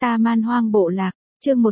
Ta Man Hoang Bộ Lạc, chương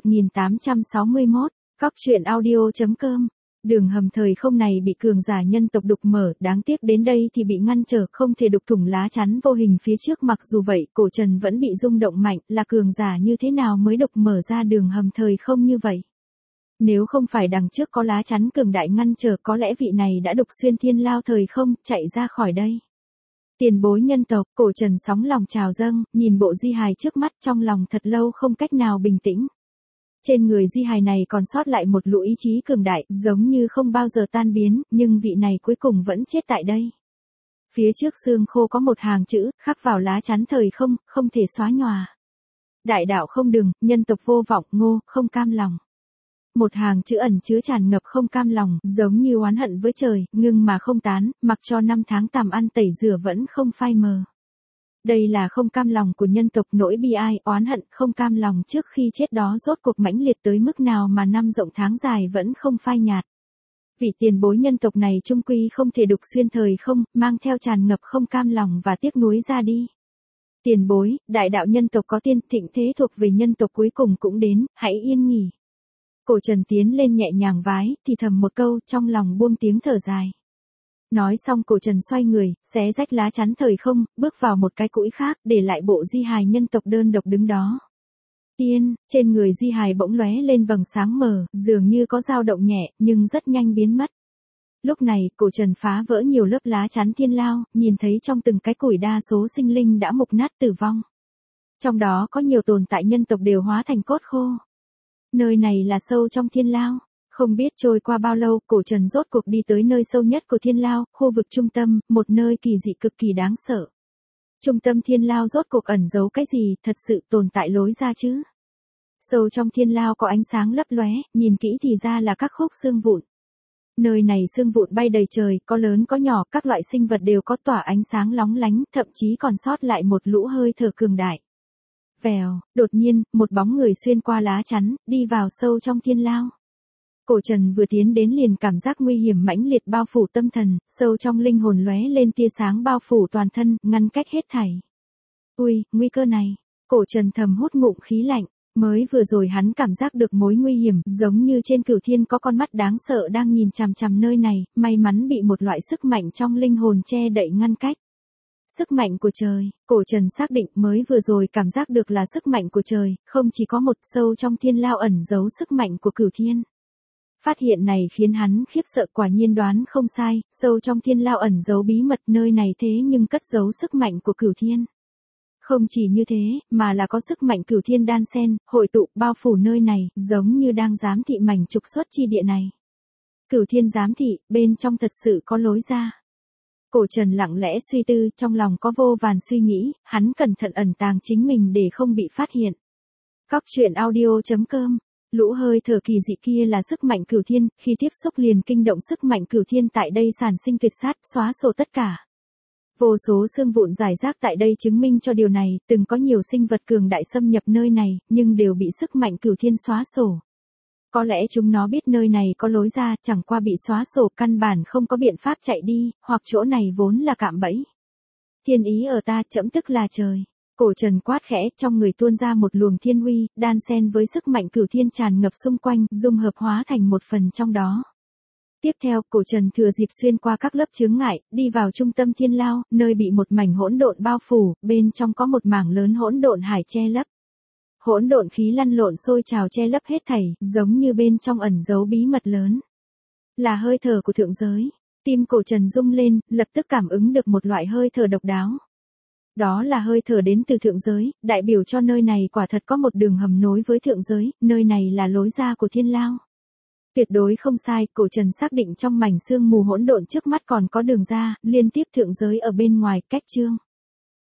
1861, Cóc truyện audio.com. Đường hầm thời không này bị cường giả nhân tộc đục mở, đáng tiếc đến đây thì bị ngăn trở, không thể đục thủng lá chắn vô hình phía trước. Mặc dù vậy, cổ Trần vẫn bị rung động mạnh, là cường giả như thế nào mới đục mở ra đường hầm thời không như vậy? Nếu không phải đằng trước có lá chắn cường đại ngăn trở, có lẽ vị này đã đục xuyên thiên lao thời không, chạy ra khỏi đây. Tiền bối nhân tộc, cổ Trần sóng lòng trào dâng, nhìn bộ di hài trước mắt trong lòng thật lâu không cách nào bình tĩnh. Trên người di hài này còn sót lại một lũ ý chí cường đại, giống như không bao giờ tan biến, nhưng vị này cuối cùng vẫn chết tại đây. Phía trước xương khô có một hàng chữ, khắc vào lá chắn thời không, không thể xóa nhòa. Đại đạo không đừng, nhân tộc vô vọng, ngô, không cam lòng. Một hàng chữ ẩn chứa tràn ngập không cam lòng, giống như oán hận với trời, ngưng mà không tán, mặc cho năm tháng tàm ăn tẩy rửa vẫn không phai mờ. Đây là không cam lòng của nhân tộc, nỗi bi ai, oán hận, không cam lòng trước khi chết đó rốt cuộc mãnh liệt tới mức nào mà năm rộng tháng dài vẫn không phai nhạt. Vị tiền bối nhân tộc này chung quy không thể đục xuyên thời không, mang theo tràn ngập không cam lòng và tiếc nuối ra đi. Tiền bối, đại đạo nhân tộc có tiên, thịnh thế thuộc về nhân tộc cuối cùng cũng đến, hãy yên nghỉ. Cổ Trần tiến lên nhẹ nhàng vái, thì thầm một câu, trong lòng buông tiếng thở dài. Nói xong cổ Trần xoay người, xé rách lá chắn thời không, bước vào một cái cũi khác, để lại bộ di hài nhân tộc đơn độc đứng đó. Tiên, trên người di hài bỗng lóe lên vầng sáng mờ, dường như có dao động nhẹ, nhưng rất nhanh biến mất. Lúc này, cổ Trần phá vỡ nhiều lớp lá chắn thiên lao, nhìn thấy trong từng cái củi đa số sinh linh đã mục nát tử vong. Trong đó có nhiều tồn tại nhân tộc đều hóa thành cốt khô. Nơi này là sâu trong thiên lao. Không biết trôi qua bao lâu, cổ Trần rốt cuộc đi tới nơi sâu nhất của thiên lao, khu vực trung tâm, một nơi kỳ dị cực kỳ đáng sợ. Trung tâm thiên lao rốt cuộc ẩn giấu cái gì, thật sự tồn tại lối ra chứ? Sâu trong thiên lao có ánh sáng lấp lóe, nhìn kỹ thì ra là các khúc xương vụn. Nơi này xương vụn bay đầy trời, có lớn có nhỏ, các loại sinh vật đều có tỏa ánh sáng lóng lánh, thậm chí còn sót lại một lũ hơi thở cường đại. Vèo, đột nhiên, một bóng người xuyên qua lá chắn, đi vào sâu trong thiên lao. Cổ Trần vừa tiến đến liền cảm giác nguy hiểm mãnh liệt bao phủ tâm thần, sâu trong linh hồn lóe lên tia sáng bao phủ toàn thân, ngăn cách hết thảy. Ui, nguy cơ này. Cổ Trần thầm hút ngụm khí lạnh, mới vừa rồi hắn cảm giác được mối nguy hiểm, giống như trên cửu thiên có con mắt đáng sợ đang nhìn chằm chằm nơi này, may mắn bị một loại sức mạnh trong linh hồn che đậy ngăn cách. Sức mạnh của trời, cổ Trần xác định mới vừa rồi cảm giác được là sức mạnh của trời, không chỉ có một, sâu trong thiên lao ẩn giấu sức mạnh của cửu thiên. Phát hiện này khiến hắn khiếp sợ, quả nhiên đoán không sai, sâu trong thiên lao ẩn giấu bí mật, nơi này thế nhưng cất giấu sức mạnh của cửu thiên. Không chỉ như thế, mà là có sức mạnh cửu thiên đan xen, hội tụ, bao phủ nơi này, giống như đang giám thị mảnh trục xuất chi địa này. Cửu thiên giám thị, bên trong thật sự có lối ra. Cổ Trần lặng lẽ suy tư, trong lòng có vô vàn suy nghĩ, hắn cẩn thận ẩn tàng chính mình để không bị phát hiện. Cóc truyện audio.com. Lũ hơi thở kỳ dị kia là sức mạnh cửu thiên, khi tiếp xúc liền kinh động sức mạnh cửu thiên tại đây sản sinh tuyệt sát, xóa sổ tất cả. Vô số xương vụn rải rác tại đây chứng minh cho điều này, từng có nhiều sinh vật cường đại xâm nhập nơi này, nhưng đều bị sức mạnh cửu thiên xóa sổ. Có lẽ chúng nó biết nơi này có lối ra, chẳng qua bị xóa sổ, căn bản không có biện pháp chạy đi, hoặc chỗ này vốn là cạm bẫy. Thiên ý ở ta, trẫm tức là trời. Cổ Trần quát khẽ, trong người tuôn ra một luồng thiên uy, đan xen với sức mạnh cửu thiên tràn ngập xung quanh, dung hợp hóa thành một phần trong đó. Tiếp theo, cổ Trần thừa dịp xuyên qua các lớp chướng ngại, đi vào trung tâm thiên lao, nơi bị một mảnh hỗn độn bao phủ, bên trong có một mảng lớn hỗn độn hải che lấp. Hỗn độn khí lăn lộn sôi trào che lấp hết thảy, giống như bên trong ẩn giấu bí mật lớn. Là hơi thở của thượng giới. Tim cổ Trần rung lên, lập tức cảm ứng được một loại hơi thở độc đáo. Đó là hơi thở đến từ thượng giới, đại biểu cho nơi này quả thật có một đường hầm nối với thượng giới, nơi này là lối ra của thiên lao. Tuyệt đối không sai, cổ Trần xác định trong mảnh sương mù hỗn độn trước mắt còn có đường ra, liên tiếp thượng giới ở bên ngoài, cách chương.